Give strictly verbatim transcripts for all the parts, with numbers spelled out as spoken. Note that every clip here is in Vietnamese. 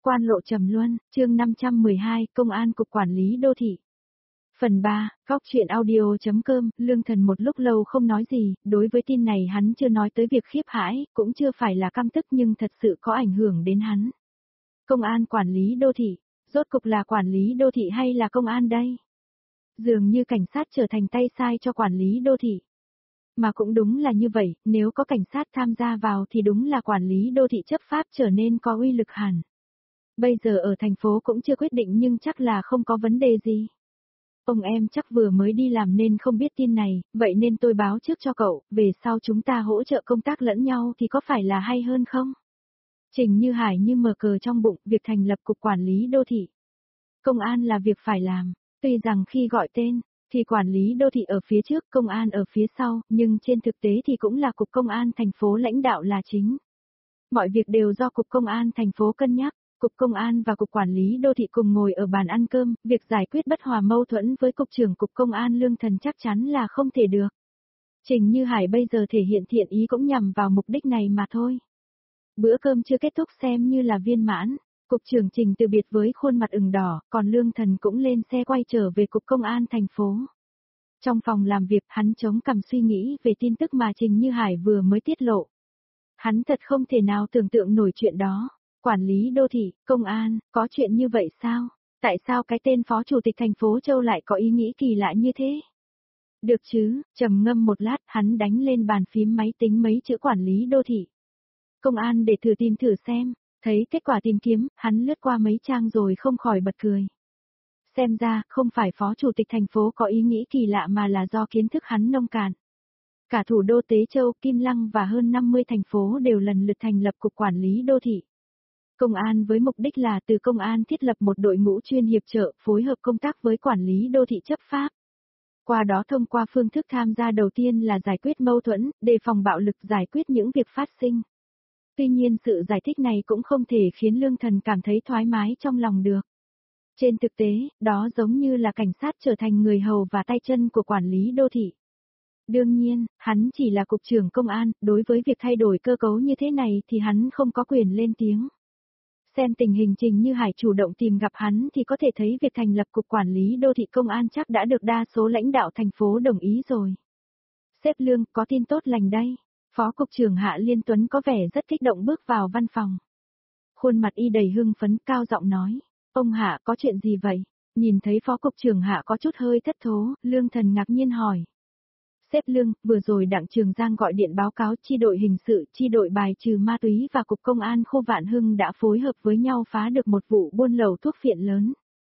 Quan lộ trầm luân, chương năm trăm mười hai, Công an Cục Quản lý Đô thị. Phần ba, góc chuyện audio.com, Lương Thần một lúc lâu không nói gì, đối với tin này hắn chưa nói tới việc khiếp hãi, cũng chưa phải là căm tức nhưng thật sự có ảnh hưởng đến hắn. Công an quản lý đô thị, rốt cục là quản lý đô thị hay là công an đây? Dường như cảnh sát trở thành tay sai cho quản lý đô thị. Mà cũng đúng là như vậy, nếu có cảnh sát tham gia vào thì đúng là quản lý đô thị chấp pháp trở nên có uy lực hẳn. Bây giờ ở thành phố cũng chưa quyết định nhưng chắc là không có vấn đề gì. Ông em chắc vừa mới đi làm nên không biết tin này, vậy nên tôi báo trước cho cậu, về sau chúng ta hỗ trợ công tác lẫn nhau thì có phải là hay hơn không? Trình Như Hải như mở cờ trong bụng, việc thành lập cục quản lý đô thị. Công an là việc phải làm, tuy rằng khi gọi tên, thì quản lý đô thị ở phía trước, công an ở phía sau, nhưng trên thực tế thì cũng là cục công an thành phố lãnh đạo là chính. Mọi việc đều do cục công an thành phố cân nhắc. Cục Công an và Cục Quản lý Đô thị cùng ngồi ở bàn ăn cơm, việc giải quyết bất hòa mâu thuẫn với Cục trưởng Cục Công an Lương Thần chắc chắn là không thể được. Trình Như Hải bây giờ thể hiện thiện ý cũng nhằm vào mục đích này mà thôi. Bữa cơm chưa kết thúc xem như là viên mãn, Cục trưởng Trình từ biệt với khuôn mặt ửng đỏ, còn Lương Thần cũng lên xe quay trở về Cục Công an thành phố. Trong phòng làm việc hắn chống cằm suy nghĩ về tin tức mà Trình Như Hải vừa mới tiết lộ. Hắn thật không thể nào tưởng tượng nổi chuyện đó. Quản lý đô thị, công an, có chuyện như vậy sao? Tại sao cái tên phó chủ tịch thành phố Châu lại có ý nghĩ kỳ lạ như thế? Được chứ, trầm ngâm một lát, hắn đánh lên bàn phím máy tính mấy chữ quản lý đô thị. Công an để thử tìm thử xem, thấy kết quả tìm kiếm, hắn lướt qua mấy trang rồi không khỏi bật cười. Xem ra, không phải phó chủ tịch thành phố có ý nghĩ kỳ lạ mà là do kiến thức hắn nông cạn. Cả thủ đô Tế Châu, Kim Lăng và hơn năm mươi thành phố đều lần lượt thành lập cục quản lý đô thị. Công an với mục đích là từ công an thiết lập một đội ngũ chuyên hiệp trợ, phối hợp công tác với quản lý đô thị chấp pháp. Qua đó thông qua phương thức tham gia đầu tiên là giải quyết mâu thuẫn, đề phòng bạo lực, giải quyết những việc phát sinh. Tuy nhiên sự giải thích này cũng không thể khiến Lương Thần cảm thấy thoải mái trong lòng được. Trên thực tế, đó giống như là cảnh sát trở thành người hầu và tay chân của quản lý đô thị. Đương nhiên, hắn chỉ là cục trưởng công an, đối với việc thay đổi cơ cấu như thế này thì hắn không có quyền lên tiếng. Xem tình hình Trình Như Hải chủ động tìm gặp hắn thì có thể thấy việc thành lập cục quản lý đô thị công an chắc đã được đa số lãnh đạo thành phố đồng ý rồi. Sếp Lương, có tin tốt lành đây. Phó cục trưởng Hạ Liên Tuấn có vẻ rất kích động bước vào văn phòng. Khuôn mặt y đầy hưng phấn, cao giọng nói. Ông Hạ, có chuyện gì vậy? Nhìn thấy phó cục trưởng Hạ có chút hơi thất thố, Lương Thần ngạc nhiên hỏi. Sếp Lương, vừa rồi Đặng Trường Giang gọi điện báo cáo chi đội hình sự, chi đội bài trừ ma túy và cục công an khu Vạn Hưng đã phối hợp với nhau phá được một vụ buôn lậu thuốc phiện lớn.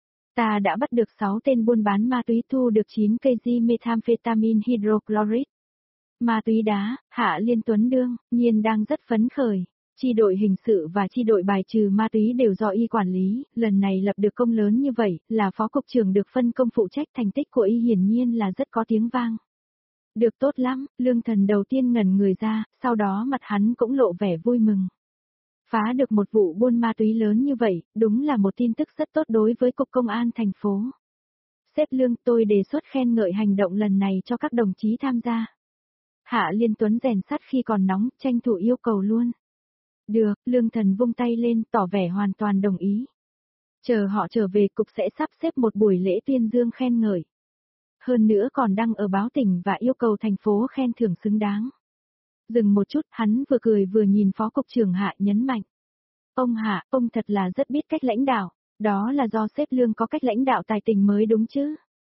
Ta đã bắt được sáu tên buôn bán ma túy, thu được chín cây methamphetamine hydrochloride. Ma túy đá, Hạ Liên Tuấn đương nhiên đang rất phấn khởi. Chi đội hình sự và chi đội bài trừ ma túy đều do y quản lý, lần này lập được công lớn như vậy, là phó cục trưởng được phân công phụ trách, thành tích của y hiển nhiên là rất có tiếng vang. Được, tốt lắm, Lương Thần đầu tiên ngẩn người ra, sau đó mặt hắn cũng lộ vẻ vui mừng. Phá được một vụ buôn ma túy lớn như vậy, đúng là một tin tức rất tốt đối với Cục Công an thành phố. Sếp Lương, tôi đề xuất khen ngợi hành động lần này cho các đồng chí tham gia. Hạ Liên Tuấn rèn sắt khi còn nóng, tranh thủ yêu cầu luôn. Được, Lương Thần vung tay lên, tỏ vẻ hoàn toàn đồng ý. Chờ họ trở về, cục sẽ sắp xếp một buổi lễ tuyên dương khen ngợi. Hơn nữa còn đăng ở báo tỉnh và yêu cầu thành phố khen thưởng xứng đáng. Dừng một chút, hắn vừa cười vừa nhìn phó cục trưởng Hạ nhấn mạnh. Ông Hạ, ông thật là rất biết cách lãnh đạo, đó là do sếp Lương có cách lãnh đạo tài tình mới đúng chứ.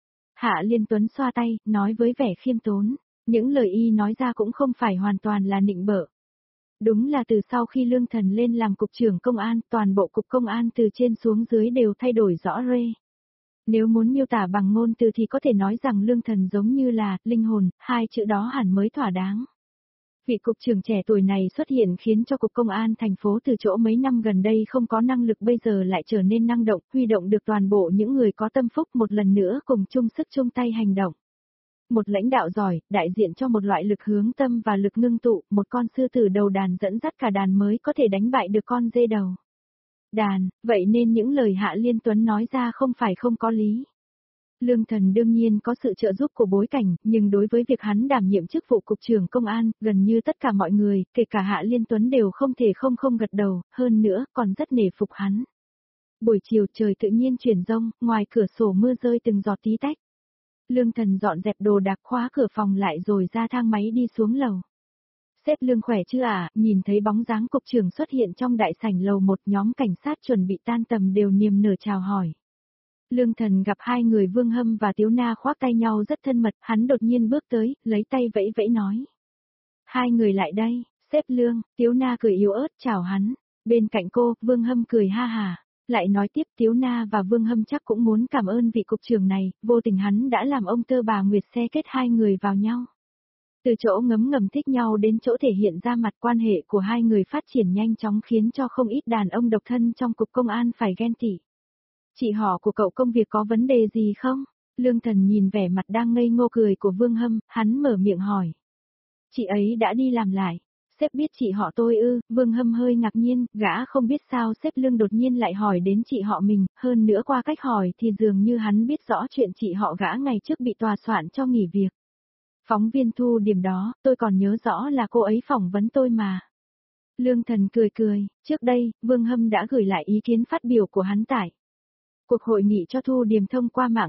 Hạ Liên Tuấn xoa tay, nói với vẻ khiêm tốn, những lời y nói ra cũng không phải hoàn toàn là nịnh bợ. Đúng là từ sau khi Lương Thần lên làm cục trưởng công an, toàn bộ cục công an từ trên xuống dưới đều thay đổi rõ rệt. Nếu muốn miêu tả bằng ngôn từ thì có thể nói rằng Lương Thần giống như là linh hồn, hai chữ đó hẳn mới thỏa đáng. Vị cục trưởng trẻ tuổi này xuất hiện khiến cho cục công an thành phố từ chỗ mấy năm gần đây không có năng lực bây giờ lại trở nên năng động, huy động được toàn bộ những người có tâm phúc một lần nữa cùng chung sức chung tay hành động. Một lãnh đạo giỏi, đại diện cho một loại lực hướng tâm và lực ngưng tụ, một con sư tử đầu đàn dẫn dắt cả đàn mới có thể đánh bại được con dê đầu đàn, vậy nên những lời Hạ Liên Tuấn nói ra không phải không có lý. Lương Thần đương nhiên có sự trợ giúp của bối cảnh, nhưng đối với việc hắn đảm nhiệm chức vụ cục trưởng công an, gần như tất cả mọi người, kể cả Hạ Liên Tuấn đều không thể không không gật đầu, hơn nữa còn rất nể phục hắn. Buổi chiều trời tự nhiên chuyển rông, ngoài cửa sổ mưa rơi từng giọt tí tách. Lương Thần dọn dẹp đồ đạc khóa cửa phòng lại rồi ra thang máy đi xuống lầu. Sếp Lương khỏe chưa à, nhìn thấy bóng dáng cục trưởng xuất hiện trong đại sảnh lầu một, nhóm cảnh sát chuẩn bị tan tầm đều niềm nở chào hỏi. Lương Thần gặp hai người Vương Hâm và Tiếu Na khoác tay nhau rất thân mật, hắn đột nhiên bước tới, lấy tay vẫy vẫy nói. Hai người lại đây, sếp Lương, Tiếu Na cười yếu ớt chào hắn. Bên cạnh cô, Vương Hâm cười ha hà. Lại nói tiếp, Tiếu Na và Vương Hâm chắc cũng muốn cảm ơn vị cục trưởng này, vô tình hắn đã làm ông tơ bà Nguyệt xe kết hai người vào nhau. Từ chỗ ngấm ngầm thích nhau đến chỗ thể hiện ra mặt, quan hệ của hai người phát triển nhanh chóng khiến cho không ít đàn ông độc thân trong cục công an phải ghen tị. Chị họ của cậu công việc có vấn đề gì không? Lương Thần nhìn vẻ mặt đang ngây ngô cười của Vương Hâm, hắn mở miệng hỏi. Chị ấy đã đi làm lại. Sếp biết chị họ tôi ư? Vương Hâm hơi ngạc nhiên, gã không biết sao sếp Lương đột nhiên lại hỏi đến chị họ mình, hơn nữa qua cách hỏi thì dường như hắn biết rõ chuyện chị họ gã ngày trước bị tòa soạn cho nghỉ việc. Phóng viên Thu điểm đó, tôi còn nhớ rõ là cô ấy phỏng vấn tôi mà. Lương Thần cười cười, trước đây, Vương Hâm đã gửi lại ý kiến phát biểu của hắn tại cuộc hội nghị cho thu điểm thông qua mạng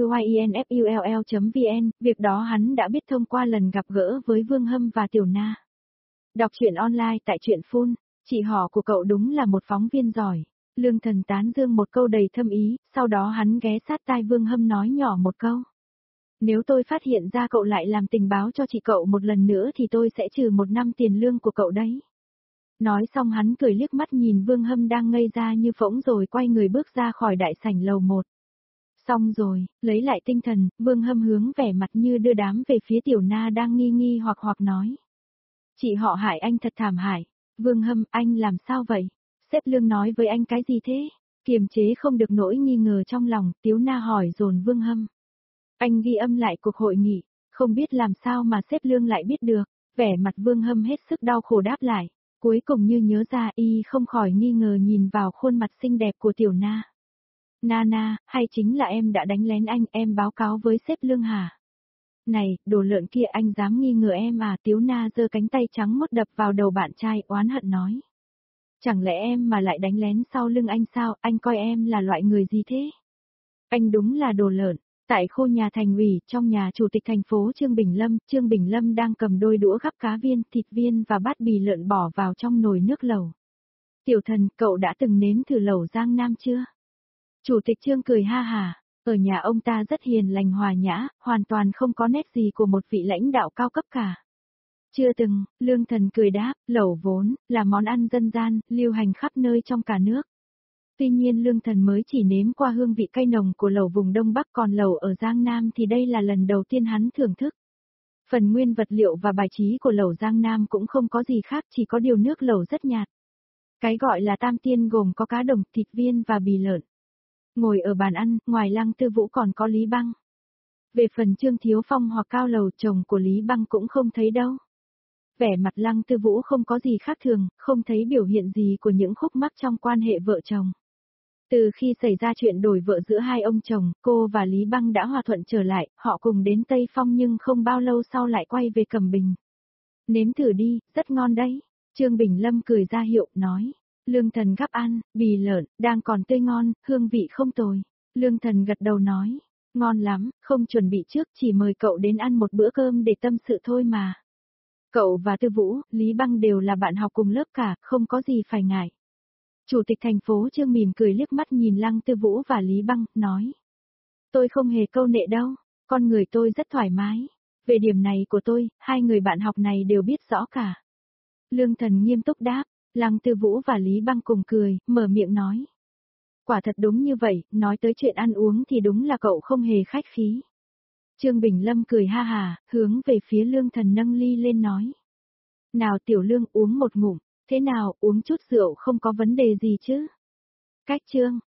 tiuinfull chấm vn, việc đó hắn đã biết thông qua lần gặp gỡ với Vương Hâm và Tiểu Na. Đọc truyện online tại truyện phun, chị họ của cậu đúng là một phóng viên giỏi. Lương Thần tán dương một câu đầy thâm ý, sau đó hắn ghé sát tai Vương Hâm nói nhỏ một câu. Nếu tôi phát hiện ra cậu lại làm tình báo cho chị cậu một lần nữa thì tôi sẽ trừ một năm tiền lương của cậu đấy. Nói xong hắn cười liếc mắt nhìn Vương Hâm đang ngây ra như phỗng rồi quay người bước ra khỏi đại sảnh lầu một. Xong rồi, lấy lại tinh thần, Vương Hâm hướng vẻ mặt như đưa đám về phía Tiểu Na đang nghi nghi hoặc hoặc nói. Chị họ hại anh thật thảm hại. Vương Hâm, anh làm sao vậy? Sếp Lương nói với anh cái gì thế? Kiềm chế không được nỗi nghi ngờ trong lòng, Tiếu Na hỏi dồn Vương Hâm. Anh ghi âm lại cuộc hội nghị, không biết làm sao mà sếp Lương lại biết được. Vẻ mặt Vương Hâm hết sức đau khổ đáp lại. Cuối cùng như nhớ ra y không khỏi nghi ngờ nhìn vào khuôn mặt xinh đẹp của Tiểu Na. Na Na, hay chính là em đã đánh lén anh, em báo cáo với sếp Lương hả? Này, đồ lợn kia, anh dám nghi ngờ em à? Tiếu Na giơ cánh tay trắng mốt đập vào đầu bạn trai, oán hận nói. Chẳng lẽ em mà lại đánh lén sau lưng anh sao, anh coi em là loại người gì thế? Anh đúng là đồ lợn. Tại khu nhà thành ủy, trong nhà chủ tịch thành phố Trương Bình Lâm, Trương Bình Lâm đang cầm đôi đũa gắp cá viên, thịt viên và bát bì lợn bỏ vào trong nồi nước lẩu. Tiểu Thần, cậu đã từng nếm thử lẩu Giang Nam chưa? Chủ tịch Trương cười ha hà, ở nhà ông ta rất hiền lành hòa nhã, hoàn toàn không có nét gì của một vị lãnh đạo cao cấp cả. Chưa từng, Lương Thần cười đáp, lẩu vốn là món ăn dân gian, lưu hành khắp nơi trong cả nước. Tuy nhiên Lương Thần mới chỉ nếm qua hương vị cay nồng của lẩu vùng Đông Bắc, còn lẩu ở Giang Nam thì đây là lần đầu tiên hắn thưởng thức. Phần nguyên vật liệu và bài trí của lẩu Giang Nam cũng không có gì khác, chỉ có điều nước lẩu rất nhạt. Cái gọi là tam tiên gồm có cá đồng, thịt viên và bì lợn. Ngồi ở bàn ăn, ngoài Lăng Tư Vũ còn có Lý Băng. Về phần Trương Thiếu Phong hoặc Cao Lầu, chồng của Lý Băng cũng không thấy đâu. Vẻ mặt Lăng Tư Vũ không có gì khác thường, không thấy biểu hiện gì của những khúc mắc trong quan hệ vợ chồng. Từ khi xảy ra chuyện đổi vợ giữa hai ông chồng, cô và Lý Băng đã hòa thuận trở lại, họ cùng đến Tây Phong nhưng không bao lâu sau lại quay về Cẩm Bình. Nếm thử đi, rất ngon đấy. Trương Bình Lâm cười ra hiệu, nói. Lương Thần gắp ăn, bì lợn, đang còn tươi ngon, hương vị không tồi. Lương Thần gật đầu nói. Ngon lắm, không chuẩn bị trước, chỉ mời cậu đến ăn một bữa cơm để tâm sự thôi mà. Cậu và Tư Vũ, Lý Băng đều là bạn học cùng lớp cả, không có gì phải ngại. Chủ tịch thành phố Trương mỉm cười liếc mắt nhìn Lăng Tư Vũ và Lý Băng, nói. Tôi không hề câu nệ đâu, con người tôi rất thoải mái. Về điểm này của tôi, hai người bạn học này đều biết rõ cả. Lương Thần nghiêm túc đáp, Lăng Tư Vũ và Lý Băng cùng cười, mở miệng nói. Quả thật đúng như vậy, nói tới chuyện ăn uống thì đúng là cậu không hề khách khí. Trương Bình Lâm cười ha hà, hướng về phía Lương Thần nâng ly lên nói. Nào Tiểu Lương, uống một ngụm. Thế nào, uống chút rượu không có vấn đề gì chứ? Cách Trương,